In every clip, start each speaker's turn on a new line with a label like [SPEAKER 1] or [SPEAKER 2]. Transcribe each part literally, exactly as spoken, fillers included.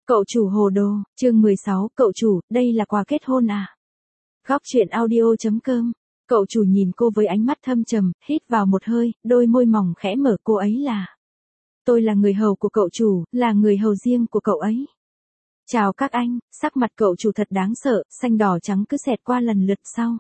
[SPEAKER 1] Cậu chủ hồ đồ, chương mười sáu, cậu chủ, đây là quà kết hôn à? Góc truyện audio.com. Cậu chủ nhìn cô với ánh mắt thâm trầm, hít vào một hơi, đôi môi mỏng khẽ mở, cô ấy là. Tôi là người hầu của cậu chủ, là người hầu riêng của cậu ấy. Chào các anh, sắc mặt cậu chủ thật đáng sợ, xanh đỏ trắng cứ xẹt qua lần lượt sau.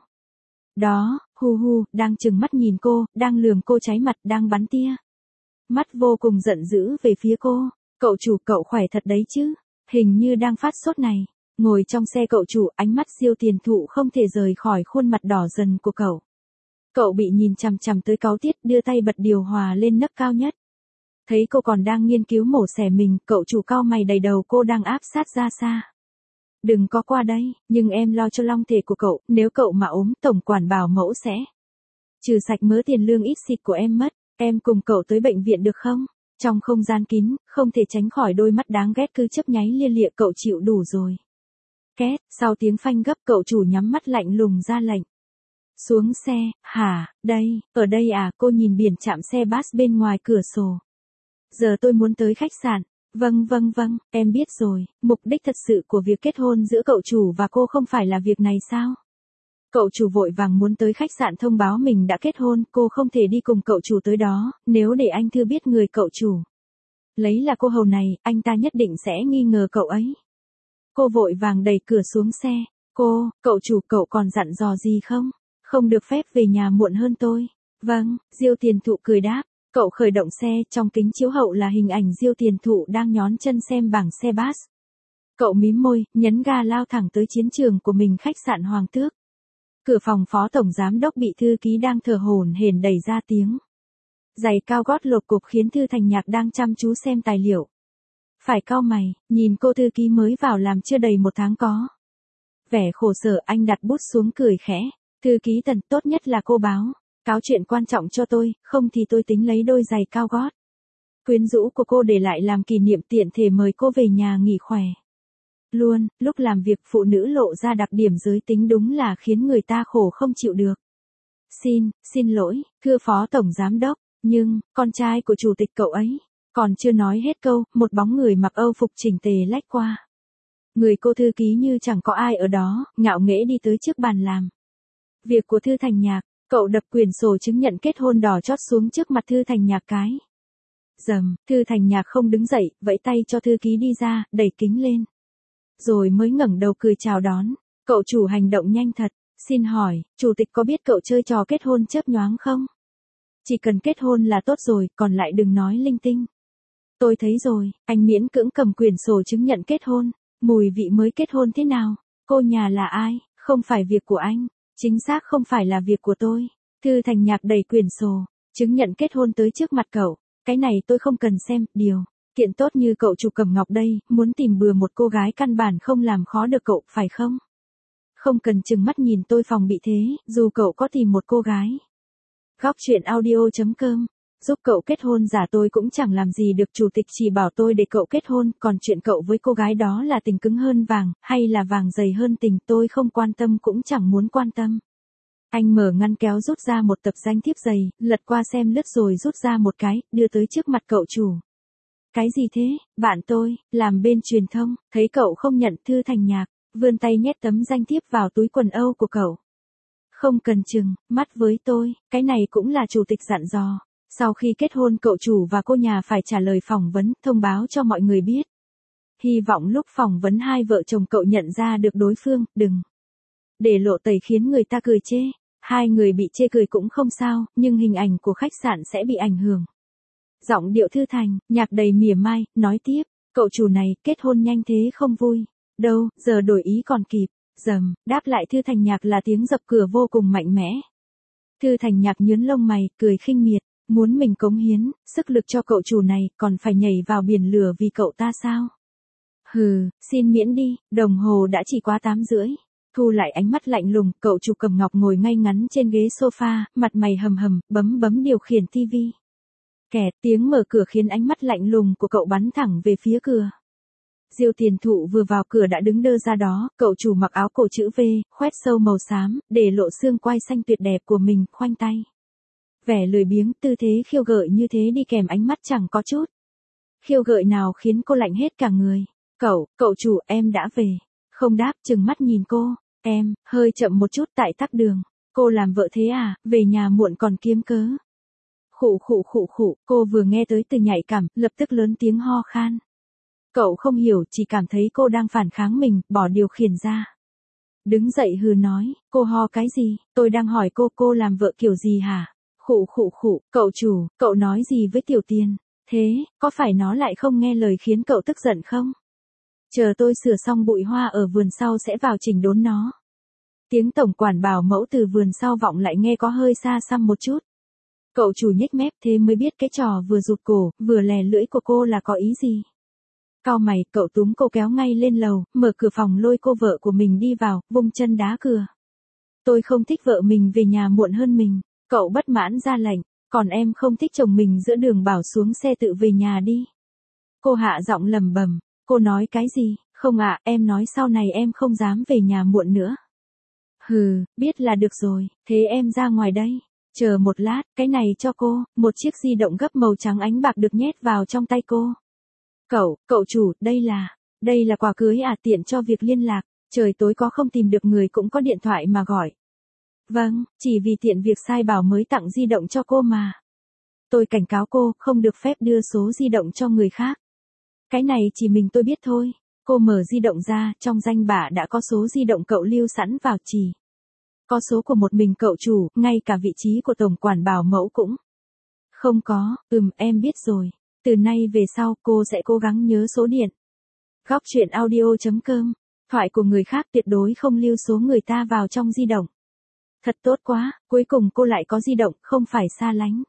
[SPEAKER 1] Đó, hu hu, đang trừng mắt nhìn cô, đang lườm cô cháy mặt, đang bắn tia. Mắt vô cùng giận dữ về phía cô. Cậu chủ, cậu khỏe thật đấy chứ? Hình như đang phát sốt này. Ngồi trong xe cậu chủ, ánh mắt Diêu Tiền Thụ không thể rời khỏi khuôn mặt đỏ dần của cậu. Cậu bị nhìn chằm chằm tới cáu tiết, đưa tay bật điều hòa lên nấc cao nhất. Thấy cô còn đang nghiên cứu mổ xẻ mình, cậu chủ cau mày đầy đầu cô đang áp sát ra xa. Đừng có qua đây, nhưng em lo cho long thể của cậu, nếu cậu mà ốm, tổng quản bảo mẫu sẽ trừ sạch mớ tiền lương ít xịt của em mất, em cùng cậu tới bệnh viện được không? Trong không gian kín, không thể tránh khỏi đôi mắt đáng ghét cứ chớp nháy lia lịa, cậu chịu đủ rồi. Két, sau tiếng phanh gấp cậu chủ nhắm mắt lạnh lùng ra lệnh. Xuống xe, hả, đây, ở đây à, cô nhìn biển trạm xe bus bên ngoài cửa sổ. Giờ tôi muốn tới khách sạn. Vâng vâng vâng, em biết rồi, mục đích thật sự của việc kết hôn giữa cậu chủ và cô không phải là việc này sao? Cậu chủ vội vàng muốn tới khách sạn thông báo mình đã kết hôn, cô không thể đi cùng cậu chủ tới đó, nếu để anh Thư biết người cậu chủ lấy là cô hầu này, anh ta nhất định sẽ nghi ngờ cậu ấy. Cô vội vàng đẩy cửa xuống xe. Cô, cậu chủ, cậu còn dặn dò gì không? Không được phép về nhà muộn hơn tôi. Vâng, Diêu Tiền Thụ cười đáp. Cậu khởi động xe, trong kính chiếu hậu là hình ảnh Diêu Tiền Thụ đang nhón chân xem bảng xe bus. Cậu mím môi, nhấn ga lao thẳng tới chiến trường của mình, khách sạn Hoàng Tước. Cửa phòng phó tổng giám đốc bị thư ký đang thở hổn hển đẩy ra tiếng. Giày cao gót lột cục khiến Thư Thành Nhạc đang chăm chú xem tài liệu. Phải cau mày, nhìn cô thư ký mới vào làm chưa đầy một tháng có vẻ khổ sở, anh đặt bút xuống cười khẽ. Thư ký Tần, tốt nhất là cô báo cáo chuyện quan trọng cho tôi, không thì tôi tính lấy đôi giày cao gót quyến rũ của cô để lại làm kỷ niệm, tiện thể mời cô về nhà nghỉ khỏe. Luôn, lúc làm việc phụ nữ lộ ra đặc điểm giới tính đúng là khiến người ta khổ không chịu được. Xin, xin lỗi, thưa phó tổng giám đốc, nhưng, con trai của chủ tịch cậu ấy. Còn chưa nói hết câu, một bóng người mặc Âu phục chỉnh tề lách qua. Người cô thư ký như chẳng có ai ở đó, ngạo nghễ đi tới trước bàn làm việc của Thư Thành Nhạc. Cậu đập quyển sổ chứng nhận kết hôn đỏ chót xuống trước mặt Thư Thành Nhạc cái. Dầm, Thư Thành Nhạc không đứng dậy, vẫy tay cho thư ký đi ra, đẩy kính lên. Rồi mới ngẩng đầu cười chào đón. Cậu chủ hành động nhanh thật. Xin hỏi, chủ tịch có biết cậu chơi trò kết hôn chớp nhoáng không? Chỉ cần kết hôn là tốt rồi, còn lại đừng nói linh tinh. Tôi thấy rồi, anh miễn cưỡng cầm quyển sổ chứng nhận kết hôn. Mùi vị mới kết hôn thế nào? Cô nhà là ai? Không phải việc của anh. Chính xác không phải là việc của tôi. Thư Thành Nhạc đẩy quyển sổ chứng nhận kết hôn tới trước mặt cậu. Cái này tôi không cần xem, điều kiện tốt như cậu chủ Cẩm Ngọc đây, muốn tìm bừa một cô gái căn bản không làm khó được cậu, phải không? Không cần chừng mắt nhìn tôi phòng bị thế, dù cậu có tìm một cô gái. Góc truyện audio.com. Giúp cậu kết hôn giả tôi cũng chẳng làm gì được, chủ tịch chỉ bảo tôi để cậu kết hôn, còn chuyện cậu với cô gái đó là tình cứng hơn vàng, hay là vàng dày hơn tình, tôi không quan tâm cũng chẳng muốn quan tâm. Anh mở ngăn kéo rút ra một tập danh thiếp dày, lật qua xem lướt rồi rút ra một cái, đưa tới trước mặt cậu chủ. Cái gì thế, bạn tôi, làm bên truyền thông, thấy cậu không nhận. Thư Thành Nhạc vươn tay nhét tấm danh thiếp vào túi quần âu của cậu. Không cần chừng mắt với tôi, cái này cũng là chủ tịch dặn dò. Sau khi kết hôn cậu chủ và cô nhà phải trả lời phỏng vấn, thông báo cho mọi người biết. Hy vọng lúc phỏng vấn hai vợ chồng cậu nhận ra được đối phương, đừng để lộ tẩy khiến người ta cười chê. Hai người bị chê cười cũng không sao, nhưng hình ảnh của khách sạn sẽ bị ảnh hưởng. Giọng điệu Thư Thành Nhạc đầy mỉa mai, nói tiếp, cậu chủ này, kết hôn nhanh thế không vui. Đâu, giờ đổi ý còn kịp. Dầm, đáp lại Thư Thành Nhạc là tiếng dập cửa vô cùng mạnh mẽ. Thư Thành Nhạc nhướng lông mày, cười khinh miệt. Muốn mình cống hiến sức lực cho cậu chủ này, còn phải nhảy vào biển lửa vì cậu ta sao? Hừ, xin miễn đi, đồng hồ đã chỉ quá tám rưỡi. Thu lại ánh mắt lạnh lùng, cậu chủ Cẩm Ngọc ngồi ngay ngắn trên ghế sofa, mặt mày hầm hầm, bấm bấm điều khiển tivi. Kẹt, tiếng mở cửa khiến ánh mắt lạnh lùng của cậu bắn thẳng về phía cửa. Diêu Tiền Thụ vừa vào cửa đã đứng đơ ra đó, cậu chủ mặc áo cổ chữ V, khoét sâu màu xám, để lộ xương quai xanh tuyệt đẹp của mình, khoanh tay. Vẻ lười biếng, tư thế khiêu gợi như thế đi kèm ánh mắt chẳng có chút khiêu gợi nào khiến cô lạnh hết cả người. Cậu, cậu chủ, em đã về. Không đáp, trừng mắt nhìn cô. Em, hơi chậm một chút tại tắc đường. Cô làm vợ thế à, về nhà muộn còn kiếm cớ. Khụ khụ khụ khụ, cô vừa nghe tới từ nhạy cảm, lập tức lớn tiếng ho khan. Cậu không hiểu, chỉ cảm thấy cô đang phản kháng mình, bỏ điều khiển ra. Đứng dậy hừ nói, cô ho cái gì, tôi đang hỏi cô, cô làm vợ kiểu gì hả? Khụ khụ khụ, cậu chủ, cậu nói gì với Tiểu Tiền? Thế, có phải nó lại không nghe lời khiến cậu tức giận không? Chờ tôi sửa xong bụi hoa ở vườn sau sẽ vào chỉnh đốn nó. Tiếng tổng quản bảo mẫu từ vườn sau vọng lại nghe có hơi xa xăm một chút. Cậu chủ nhếch mép thế mới biết cái trò vừa rụt cổ, vừa lè lưỡi của cô là có ý gì. Cau mày, cậu túm cô kéo ngay lên lầu, mở cửa phòng lôi cô vợ của mình đi vào, vung chân đá cửa. Tôi không thích vợ mình về nhà muộn hơn mình. Cậu bất mãn ra lệnh, còn em không thích chồng mình giữa đường bảo xuống xe tự về nhà đi. Cô hạ giọng lầm bầm, cô nói cái gì, không ạ, em nói sau này em không dám về nhà muộn nữa. Hừ, biết là được rồi, thế em ra ngoài đây. Chờ một lát, cái này cho cô, một chiếc di động gấp màu trắng ánh bạc được nhét vào trong tay cô. Cậu, cậu chủ, đây là, đây là quà cưới à, tiện cho việc liên lạc, trời tối có không tìm được người cũng có điện thoại mà gọi. Vâng, chỉ vì tiện việc sai bảo mới tặng di động cho cô mà. Tôi cảnh cáo cô, không được phép đưa số di động cho người khác. Cái này chỉ mình tôi biết thôi. Cô mở di động ra, trong danh bạ đã có số di động cậu lưu sẵn vào chỉ. Có số của một mình cậu chủ, ngay cả vị trí của tổng quản bảo mẫu cũng. Không có, ừm, em biết rồi. Từ nay về sau, cô sẽ cố gắng nhớ số điện. Góc truyện audio chấm com. Thoại của người khác tuyệt đối không lưu số người ta vào trong di động. Thật tốt quá, cuối cùng cô lại có di động, không phải xa lánh.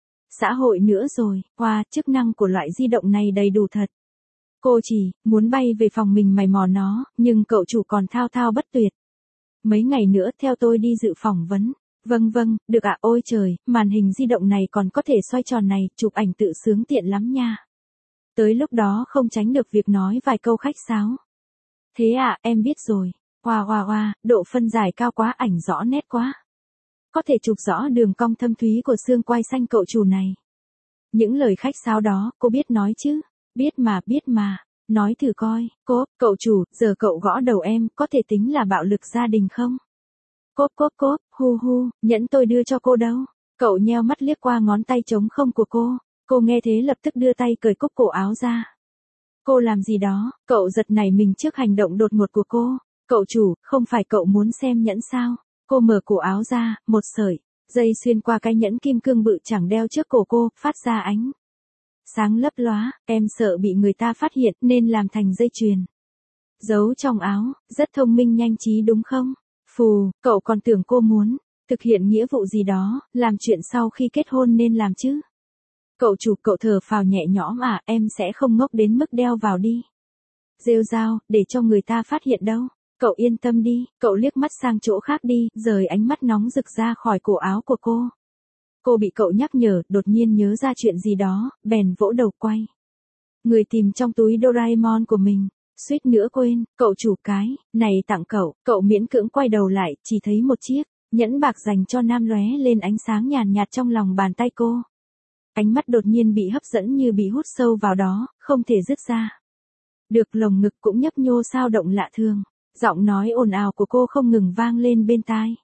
[SPEAKER 1] Xã hội nữa rồi, wow, chức năng của loại di động này đầy đủ thật. Cô chỉ muốn bay về phòng mình mày mò nó, nhưng cậu chủ còn thao thao bất tuyệt. Mấy ngày nữa theo tôi đi dự phỏng vấn. Vâng vâng, được ạ, ôi trời, màn hình di động này còn có thể xoay tròn này, chụp ảnh tự sướng tiện lắm nha. Tới lúc đó không tránh được việc nói vài câu khách sáo. Thế à, em biết rồi. Hoa hoa hoa, độ phân giải cao quá, ảnh rõ nét quá. Có thể chụp rõ đường cong thâm thúy của xương quai xanh cậu chủ này. Những lời khách sáo đó, cô biết nói chứ? Biết mà, biết mà. Nói thử coi, cô, cậu chủ, giờ cậu gõ đầu em, có thể tính là bạo lực gia đình không? Cốp cốp cốp, hu hu, nhẫn tôi đưa cho cô đâu. Cậu nheo mắt liếc qua ngón tay trống không của cô. Cô nghe thế lập tức đưa tay cởi cúc cổ áo ra. Cô làm gì đó, cậu giật nảy mình trước hành động đột ngột của cô. Cậu chủ, không phải cậu muốn xem nhẫn sao? Cô mở cổ áo ra, một sợi dây xuyên qua cái nhẫn kim cương bự chẳng đeo trước cổ cô, phát ra ánh sáng lấp lóa. Em sợ bị người ta phát hiện nên làm thành dây chuyền. Giấu trong áo, rất thông minh nhanh trí đúng không? Phù, cậu còn tưởng cô muốn thực hiện nghĩa vụ gì đó, làm chuyện sau khi kết hôn nên làm chứ. Cậu chủ, cậu thở phào nhẹ nhõm à, em sẽ không ngốc đến mức đeo vào đi. Rêu rao, để cho người ta phát hiện đâu. Cậu yên tâm đi, cậu liếc mắt sang chỗ khác đi, rời ánh mắt nóng rực ra khỏi cổ áo của cô. Cô bị cậu nhắc nhở, đột nhiên nhớ ra chuyện gì đó, bèn vỗ đầu quay. Người tìm trong túi Doraemon của mình, suýt nữa quên, cậu chủ cái, này tặng cậu, cậu miễn cưỡng quay đầu lại, chỉ thấy một chiếc nhẫn bạc dành cho nam lóe lên ánh sáng nhàn nhạt trong lòng bàn tay cô. Ánh mắt đột nhiên bị hấp dẫn như bị hút sâu vào đó, không thể dứt ra. Được, lồng ngực cũng nhấp nhô sao động lạ thường. Giọng nói ồn ào của cô không ngừng vang lên bên tai.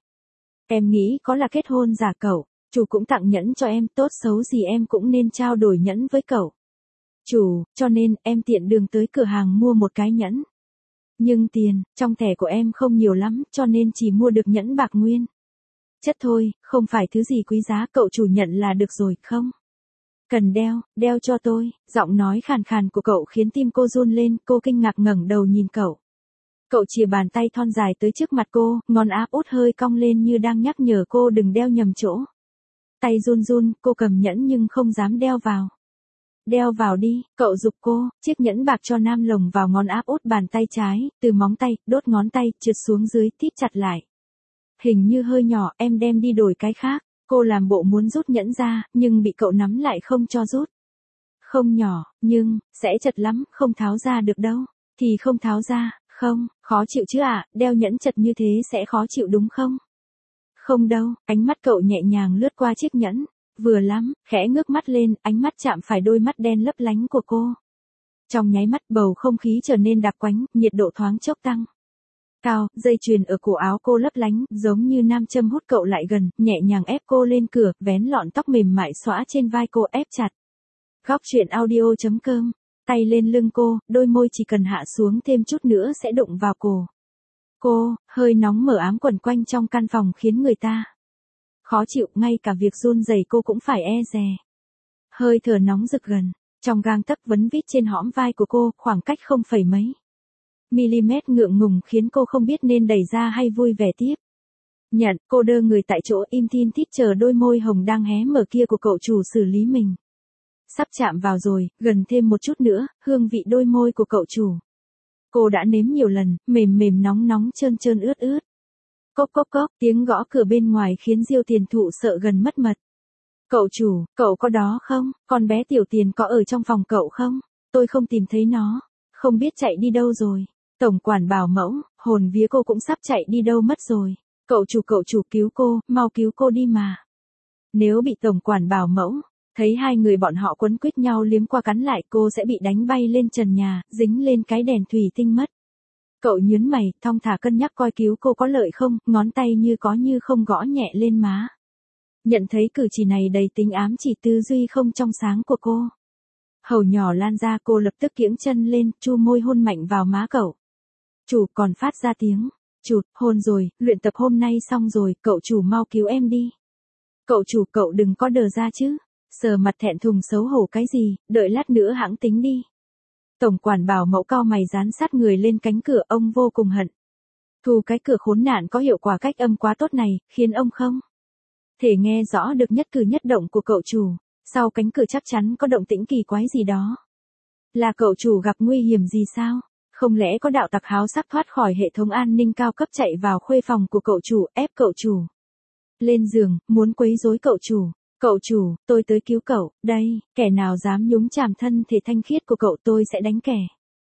[SPEAKER 1] Em nghĩ có là kết hôn giả cậu, chủ cũng tặng nhẫn cho em, tốt xấu gì em cũng nên trao đổi nhẫn với cậu. Chủ, cho nên em tiện đường tới cửa hàng mua một cái nhẫn. Nhưng tiền, trong thẻ của em không nhiều lắm, cho nên chỉ mua được nhẫn bạc nguyên. Chất thôi, không phải thứ gì quý giá, cậu chủ nhận là được rồi, không? Cần đeo, đeo cho tôi. Giọng nói khàn khàn của cậu khiến tim cô run lên, cô kinh ngạc ngẩng đầu nhìn cậu. Cậu chìa bàn tay thon dài tới trước mặt cô, ngón áp út hơi cong lên như đang nhắc nhở cô đừng đeo nhầm chỗ. Tay run run, cô cầm nhẫn nhưng không dám đeo vào. Đeo vào đi, cậu giục cô, chiếc nhẫn bạc cho nam lồng vào ngón áp út bàn tay trái, từ móng tay, đốt ngón tay, trượt xuống dưới, tít chặt lại. Hình như hơi nhỏ, em đem đi đổi cái khác. Cô làm bộ muốn rút nhẫn ra, nhưng bị cậu nắm lại không cho rút. Không nhỏ, nhưng, sẽ chật lắm, không tháo ra được đâu. Thì không tháo ra, không, khó chịu chứ ạ, à, đeo nhẫn chật như thế sẽ khó chịu đúng không? Không đâu, ánh mắt cậu nhẹ nhàng lướt qua chiếc nhẫn. Vừa lắm, khẽ ngước mắt lên, ánh mắt chạm phải đôi mắt đen lấp lánh của cô. Trong nháy mắt bầu không khí trở nên đặc quánh, nhiệt độ thoáng chốc tăng. Cao, dây chuyền ở cổ áo cô lấp lánh, giống như nam châm hút cậu lại gần, nhẹ nhàng ép cô lên cửa, vén lọn tóc mềm mại xõa trên vai cô ép chặt. Góc truyện audio chấm com, tay lên lưng cô, đôi môi chỉ cần hạ xuống thêm chút nữa sẽ đụng vào cổ. Cô, hơi nóng mở ám quần quanh trong căn phòng khiến người ta khó chịu, ngay cả việc run rẩy cô cũng phải e dè. Hơi thở nóng rực gần, trong gang tấc vấn vít trên hõm vai của cô, khoảng cách không phẩy mấy mm ngượng ngùng khiến cô không biết nên đẩy ra hay vui vẻ tiếp. Nhận, cô đơ người tại chỗ im thin thít chờ đôi môi hồng đang hé mở kia của cậu chủ xử lý mình. Sắp chạm vào rồi, gần thêm một chút nữa, hương vị đôi môi của cậu chủ. Cô đã nếm nhiều lần, mềm mềm nóng nóng trơn trơn ướt ướt. Cốc cốc cốc, tiếng gõ cửa bên ngoài khiến Diêu Tiền Thụ sợ gần mất mật. Cậu chủ, cậu có đó không? Con bé Tiểu Tiền có ở trong phòng cậu không? Tôi không tìm thấy nó. Không biết chạy đi đâu rồi. Tổng quản bảo mẫu, hồn vía cô cũng sắp chạy đi đâu mất rồi. Cậu chủ cậu chủ cứu cô, mau cứu cô đi mà. Nếu bị tổng quản bảo mẫu, thấy hai người bọn họ quấn quýt nhau liếm qua cắn lại, cô sẽ bị đánh bay lên trần nhà, dính lên cái đèn thủy tinh mất. Cậu nhớn mày, thong thả cân nhắc coi cứu cô có lợi không, ngón tay như có như không gõ nhẹ lên má. Nhận thấy cử chỉ này đầy tính ám chỉ tư duy không trong sáng của cô. Hầu nhỏ lan ra, cô lập tức kiễng chân lên, chu môi hôn mạnh vào má cậu. Chủ còn phát ra tiếng. Chủ, hôn rồi, luyện tập hôm nay xong rồi, cậu chủ mau cứu em đi. Cậu chủ cậu đừng có đờ ra chứ. Sờ mặt thẹn thùng xấu hổ cái gì, đợi lát nữa hãng tính đi. Tổng quản bảo mẫu cao mày dán sát người lên cánh cửa, ông vô cùng hận. Thu cái cửa khốn nạn có hiệu quả cách âm quá tốt này, khiến ông không thể nghe rõ được nhất cử nhất động của cậu chủ. Sau cánh cửa chắc chắn có động tĩnh kỳ quái gì đó. Là cậu chủ gặp nguy hiểm gì sao? Không lẽ có đạo tặc háo sắc thoát khỏi hệ thống an ninh cao cấp chạy vào khuê phòng của cậu chủ, ép cậu chủ lên giường, muốn quấy rối cậu chủ. Cậu chủ, tôi tới cứu cậu, đây, kẻ nào dám nhúng chàm thân thể thanh khiết của cậu tôi sẽ đánh kẻ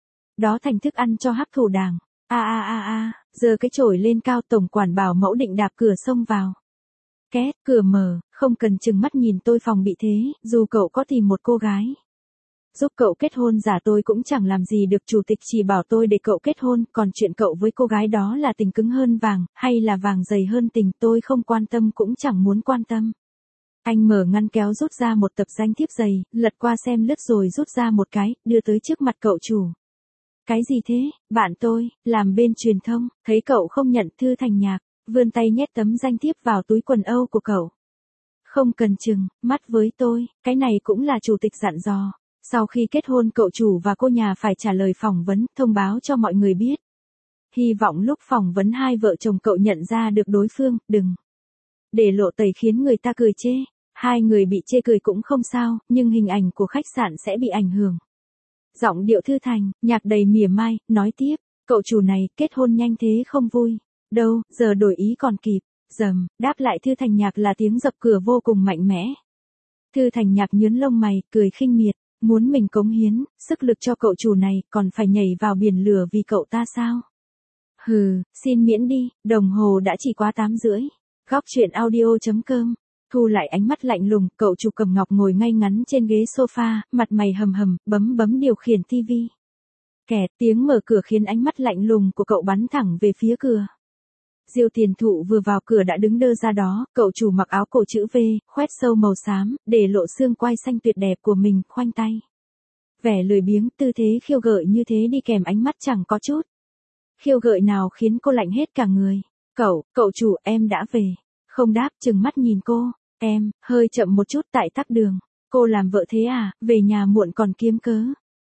[SPEAKER 1] đó thành thức ăn cho hắc thủ đảng. A a a a, giơ cái chổi lên cao, tổng quản bảo mẫu định đạp cửa xông vào. Két, cửa mở, không cần chừng mắt nhìn tôi phòng bị thế, dù cậu có tìm một cô gái giúp cậu kết hôn giả tôi cũng chẳng làm gì được, chủ tịch chỉ bảo tôi để cậu kết hôn, còn chuyện cậu với cô gái đó là tình cứng hơn vàng, hay là vàng dày hơn tình, tôi không quan tâm cũng chẳng muốn quan tâm. Anh mở ngăn kéo rút ra một tập danh thiếp dày, lật qua xem lướt rồi rút ra một cái, đưa tới trước mặt cậu chủ. Cái gì thế, bạn tôi, làm bên truyền thông, thấy cậu không nhận thư thành nhạc, vươn tay nhét tấm danh thiếp vào túi quần âu của cậu. Không cần chừng, mắt với tôi, cái này cũng là chủ tịch dặn dò. Sau khi kết hôn cậu chủ và cô nhà phải trả lời phỏng vấn, thông báo cho mọi người biết. Hy vọng lúc phỏng vấn hai vợ chồng cậu nhận ra được đối phương, đừng để lộ tẩy khiến người ta cười chê. Hai người bị chê cười cũng không sao, nhưng hình ảnh của khách sạn sẽ bị ảnh hưởng. Giọng điệu thư thành, nhạc đầy mỉa mai, nói tiếp, cậu chủ này, kết hôn nhanh thế không vui. Đâu, giờ đổi ý còn kịp. Dầm, đáp lại thư thành nhạc là tiếng dập cửa vô cùng mạnh mẽ. Thư thành nhạc nhớn lông mày, cười khinh miệt, muốn mình cống hiến sức lực cho cậu chủ này, còn phải nhảy vào biển lửa vì cậu ta sao? Hừ, xin miễn đi, đồng hồ đã chỉ quá tám rưỡi. Góc truyện audio chấm com. Thu lại ánh mắt lạnh lùng, cậu chủ cầm ngọc ngồi ngay ngắn trên ghế sofa, mặt mày hầm hầm, bấm bấm điều khiển tivi. Kẹt, tiếng mở cửa khiến ánh mắt lạnh lùng của cậu bắn thẳng về phía cửa. Diêu Tiền Thụ vừa vào cửa đã đứng đơ ra đó, cậu chủ mặc áo cổ chữ V, khoét sâu màu xám, để lộ xương quai xanh tuyệt đẹp của mình, khoanh tay. Vẻ lười biếng, tư thế khiêu gợi như thế đi kèm ánh mắt chẳng có chút khiêu gợi nào khiến cô lạnh hết cả người. Cậu, cậu chủ, em đã về. Không đáp, chừng mắt nhìn cô. Em, hơi chậm một chút tại tắc đường. Cô làm vợ thế à, về nhà muộn còn kiếm cớ.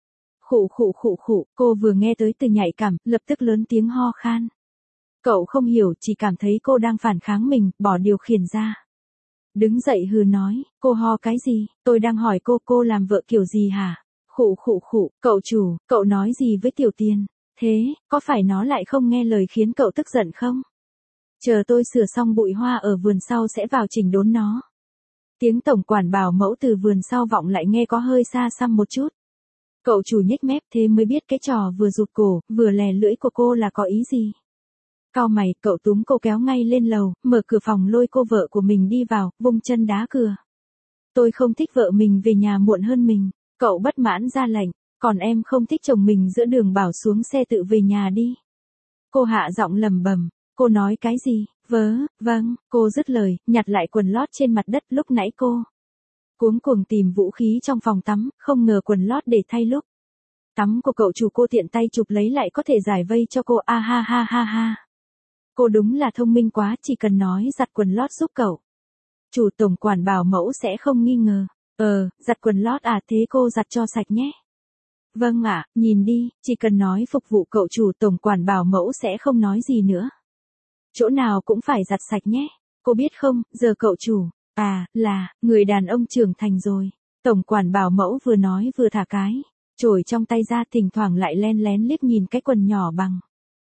[SPEAKER 1] Khụ khụ khụ khụ, cô vừa nghe tới từ nhạy cảm, lập tức lớn tiếng ho khan. Cậu không hiểu, chỉ cảm thấy cô đang phản kháng mình, bỏ điều khiển ra. Đứng dậy hừ nói, cô ho cái gì, tôi đang hỏi cô, cô làm vợ kiểu gì hả? Khụ khụ khụ, cậu chủ, cậu nói gì với Tiểu Tiền? Thế, có phải nó lại không nghe lời khiến cậu tức giận không? Chờ tôi sửa xong bụi hoa ở vườn sau sẽ vào chỉnh đốn nó. Tiếng tổng quản bảo mẫu từ vườn sau vọng lại nghe có hơi xa xăm một chút. Cậu chủ nhếch mép, thế mới biết cái trò vừa rụt cổ, vừa lè lưỡi của cô là có ý gì. Cau mày, cậu túm cô kéo ngay lên lầu, mở cửa phòng lôi cô vợ của mình đi vào, vung chân đá cửa. Tôi không thích vợ mình về nhà muộn hơn mình. Cậu bất mãn ra lệnh. Còn em không thích chồng mình giữa đường bảo xuống xe tự về nhà đi. Cô hạ giọng lầm bầm, cô nói cái gì, vớ, vâng, cô dứt lời, nhặt lại quần lót trên mặt đất lúc nãy cô. Cuống cuồng tìm vũ khí trong phòng tắm, không ngờ quần lót để thay lúc. Tắm của cậu chủ cô tiện tay chụp lấy lại có thể giải vây cho cô, a ha ha ha ha. Cô đúng là thông minh quá, chỉ cần nói giặt quần lót giúp cậu. Chủ tổng quản bảo mẫu sẽ không nghi ngờ. Ờ, giặt quần lót à, thế cô giặt cho sạch nhé. Vâng ạ, nhìn đi, chỉ cần nói phục vụ cậu chủ tổng quản bảo mẫu sẽ không nói gì nữa. Chỗ nào cũng phải giặt sạch nhé. Cô biết không, giờ cậu chủ, à, là, người đàn ông trưởng thành rồi. Tổng quản bảo mẫu vừa nói vừa thả cái chổi trong tay ra, thỉnh thoảng lại len lén liếc nhìn cái quần nhỏ bằng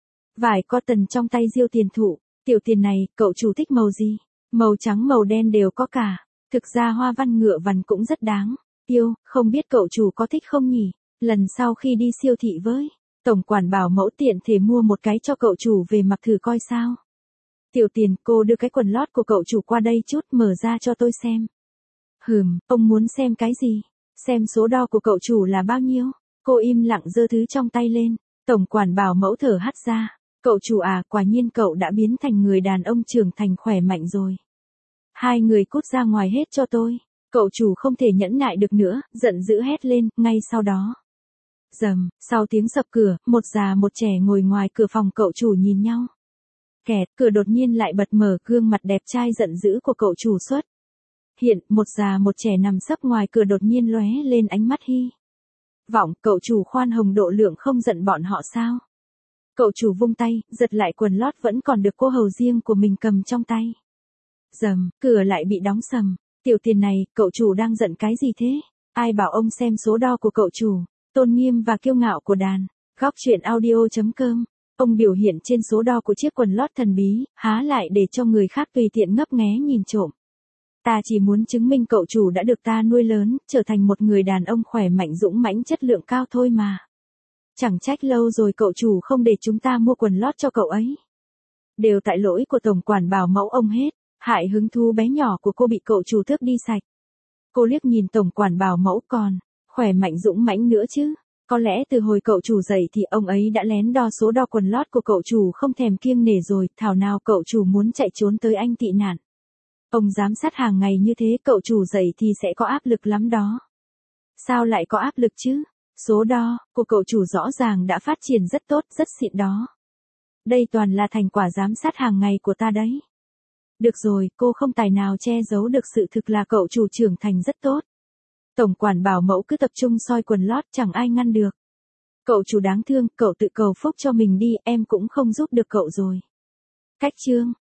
[SPEAKER 1] vải cotton trong tay Diêu Tiền Thụ. Tiểu Tiền này, cậu chủ thích màu gì? Màu trắng màu đen đều có cả. Thực ra hoa văn ngựa vằn cũng rất đáng yêu, không biết cậu chủ có thích không nhỉ? Lần sau khi đi siêu thị với tổng quản bảo mẫu tiện thể mua một cái cho cậu chủ về mặc thử coi sao. Tiểu Tiền, cô đưa cái quần lót của cậu chủ qua đây chút, mở ra cho tôi xem. Hừm, ông muốn xem cái gì? Xem số đo của cậu chủ là bao nhiêu? Cô im lặng giơ thứ trong tay lên. Tổng quản bảo mẫu thở hắt ra. Cậu chủ à, quả nhiên cậu đã biến thành người đàn ông trưởng thành khỏe mạnh rồi. Hai người cút ra ngoài hết cho tôi. Cậu chủ không thể nhẫn nại được nữa, giận dữ hét lên, ngay sau đó. Rầm, sau tiếng sập cửa, một già một trẻ ngồi ngoài cửa phòng cậu chủ nhìn nhau. Kẹt, cửa đột nhiên lại bật mở, gương mặt đẹp trai giận dữ của cậu chủ xuất hiện, một già một trẻ nằm sấp ngoài cửa đột nhiên lóe lên ánh mắt hy vọng. Cậu chủ khoan hồng độ lượng không giận bọn họ sao? Cậu chủ vung tay, giật lại quần lót vẫn còn được cô hầu riêng của mình cầm trong tay. Rầm, cửa lại bị đóng sầm. Tiểu Tiền này, cậu chủ đang giận cái gì thế? Ai bảo ông xem số đo của cậu chủ? Tôn nghiêm và kiêu ngạo của đàn. Góc truyện audio chấm com. Ông biểu hiện trên số đo của chiếc quần lót thần bí, há lại để cho người khác tùy tiện ngấp nghé nhìn trộm. Ta chỉ muốn chứng minh cậu chủ đã được ta nuôi lớn, trở thành một người đàn ông khỏe mạnh dũng mãnh chất lượng cao thôi mà. Chẳng trách lâu rồi cậu chủ không để chúng ta mua quần lót cho cậu ấy. Đều tại lỗi của tổng quản bảo mẫu ông hết, hại hứng thú bé nhỏ của cô bị cậu chủ tước đi sạch. Cô liếc nhìn tổng quản bảo mẫu, còn khỏe mạnh dũng mãnh nữa chứ. Có lẽ từ hồi cậu chủ dậy thì ông ấy đã lén đo số đo quần lót của cậu chủ không thèm kiêng nể rồi, thảo nào cậu chủ muốn chạy trốn tới Anh tị nạn. Ông giám sát hàng ngày như thế, cậu chủ dậy thì sẽ có áp lực lắm đó. Sao lại có áp lực chứ? Số đo của cậu chủ rõ ràng đã phát triển rất tốt, rất xịn đó. Đây toàn là thành quả giám sát hàng ngày của ta đấy. Được rồi, cô không tài nào che giấu được sự thực là cậu chủ trưởng thành rất tốt. Tổng quản bảo mẫu cứ tập trung soi quần lót, chẳng ai ngăn được. Cậu chủ đáng thương, cậu tự cầu phúc cho mình đi, em cũng không giúp được cậu rồi. Cách chương